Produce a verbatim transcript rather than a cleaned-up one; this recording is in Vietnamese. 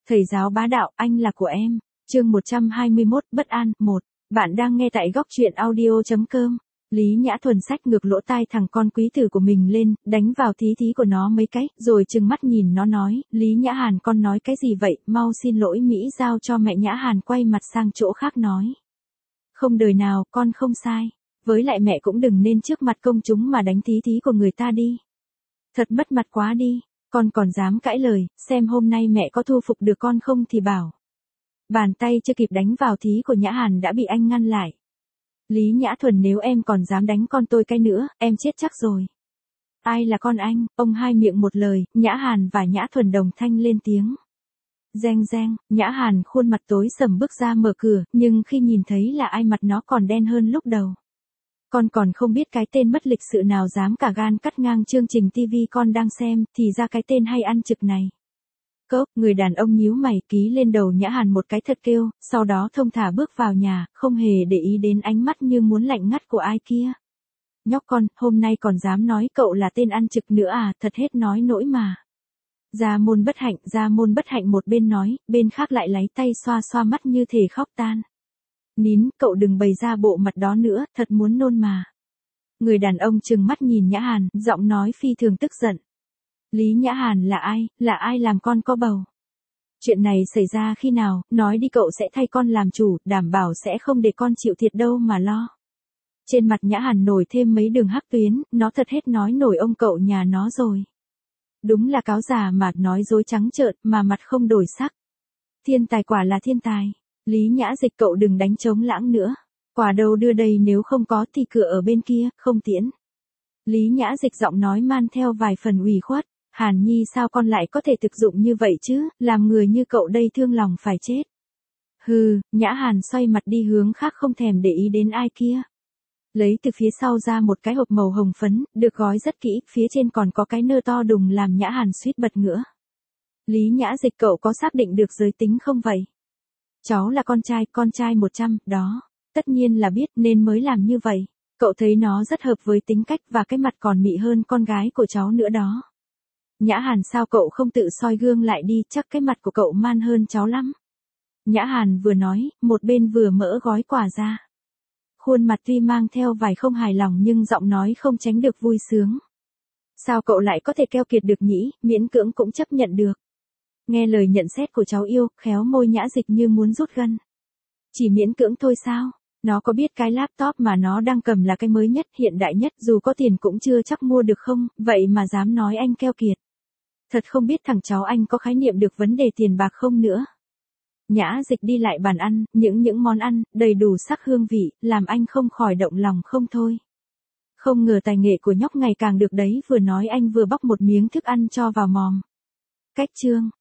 Thầy giáo bá đạo, anh là của em. Chương một trăm hai mươi mốt, bất an, một. Bạn đang nghe tại góc truyện audio chấm com. Lý Nhã Thuần xách ngược lỗ tai thằng con quý tử của mình lên, đánh vào thí thí của nó mấy cái, rồi trừng mắt nhìn nó nói, Lý Nhã Hàn con nói cái gì vậy, mau xin lỗi Mỹ giao cho mẹ Nhã Hàn quay mặt sang chỗ khác nói. Không đời nào, con không sai. Với lại mẹ cũng đừng nên trước mặt công chúng mà đánh thí thí của người ta đi. Thật mất mặt quá đi, con còn dám cãi lời, xem hôm nay mẹ có thu phục được con không thì bảo. Bàn tay chưa kịp đánh vào thí của Nhã Hàn đã bị anh ngăn lại. Lý Nhã Thuần nếu em còn dám đánh con tôi cái nữa, em chết chắc rồi. Ai là con anh, ông hai miệng một lời, Nhã Hàn và Nhã Thuần đồng thanh lên tiếng. Reng reng, Nhã Hàn khuôn mặt tối sầm bước ra mở cửa, nhưng khi nhìn thấy là ai mặt nó còn đen hơn lúc đầu. Con còn không biết cái tên mất lịch sự nào dám cả gan cắt ngang chương trình ti vi con đang xem, thì ra cái tên hay ăn trực này. Cốc, người đàn ông nhíu mày ký lên đầu Nhã Hàn một cái thật kêu, sau đó thông thả bước vào nhà, không hề để ý đến ánh mắt như muốn lạnh ngắt của ai kia. Nhóc con, hôm nay còn dám nói cậu là tên ăn trực nữa à, thật hết nói nỗi mà. Gia môn bất hạnh, gia môn bất hạnh một bên nói, bên khác lại lấy tay xoa xoa mắt như thể khóc tan. Nín, cậu đừng bày ra bộ mặt đó nữa, thật muốn nôn mà. Người đàn ông trừng mắt nhìn Nhã Hàn, giọng nói phi thường tức giận. Lý Nhã Hàn là ai, là ai làm con có bầu? Chuyện này xảy ra khi nào, nói đi cậu sẽ thay con làm chủ, đảm bảo sẽ không để con chịu thiệt đâu mà lo. Trên mặt Nhã Hàn nổi thêm mấy đường hắc tuyến, nó thật hết nói nổi ông cậu nhà nó rồi. Đúng là cáo già mà nói dối trắng trợn, mà mặt không đổi sắc. Thiên tài quả là thiên tài. Lý Nhã Dịch cậu đừng đánh trống lãng nữa. Quả đâu đưa đây nếu không có thì cửa ở bên kia, không tiễn. Lý Nhã Dịch giọng nói man theo vài phần ủy khuất. Hàn Nhi sao con lại có thể thực dụng như vậy chứ, làm người như cậu đây thương lòng phải chết. Hừ, Nhã Hàn xoay mặt đi hướng khác không thèm để ý đến ai kia. Lấy từ phía sau ra một cái hộp màu hồng phấn, được gói rất kỹ, phía trên còn có cái nơ to đùng làm Nhã Hàn suýt bật ngửa. Lý Nhã Dịch cậu có xác định được giới tính không vậy? Cháu là con trai, con trai một trăm, đó. Tất nhiên là biết nên mới làm như vậy. Cậu thấy nó rất hợp với tính cách và cái mặt còn mị hơn con gái của cháu nữa đó. Nhã Hàn sao cậu không tự soi gương lại đi, chắc cái mặt của cậu man hơn cháu lắm. Nhã Hàn vừa nói, một bên vừa mỡ gói quà ra. Khuôn mặt tuy mang theo vài không hài lòng nhưng giọng nói không tránh được vui sướng. Sao cậu lại có thể keo kiệt được nhỉ, miễn cưỡng cũng chấp nhận được. Nghe lời nhận xét của cháu yêu, khéo môi Nhã Dịch như muốn rút gân. Chỉ miễn cưỡng thôi sao? Nó có biết cái laptop mà nó đang cầm là cái mới nhất, hiện đại nhất, dù có tiền cũng chưa chắc mua được không, vậy mà dám nói anh keo kiệt. Thật không biết thằng cháu anh có khái niệm được vấn đề tiền bạc không nữa. Nhã Dịch đi lại bàn ăn, những những món ăn, đầy đủ sắc hương vị, làm anh không khỏi động lòng không thôi. Không ngờ tài nghệ của nhóc ngày càng được đấy, vừa nói anh vừa bóc một miếng thức ăn cho vào mồm. Cách chương,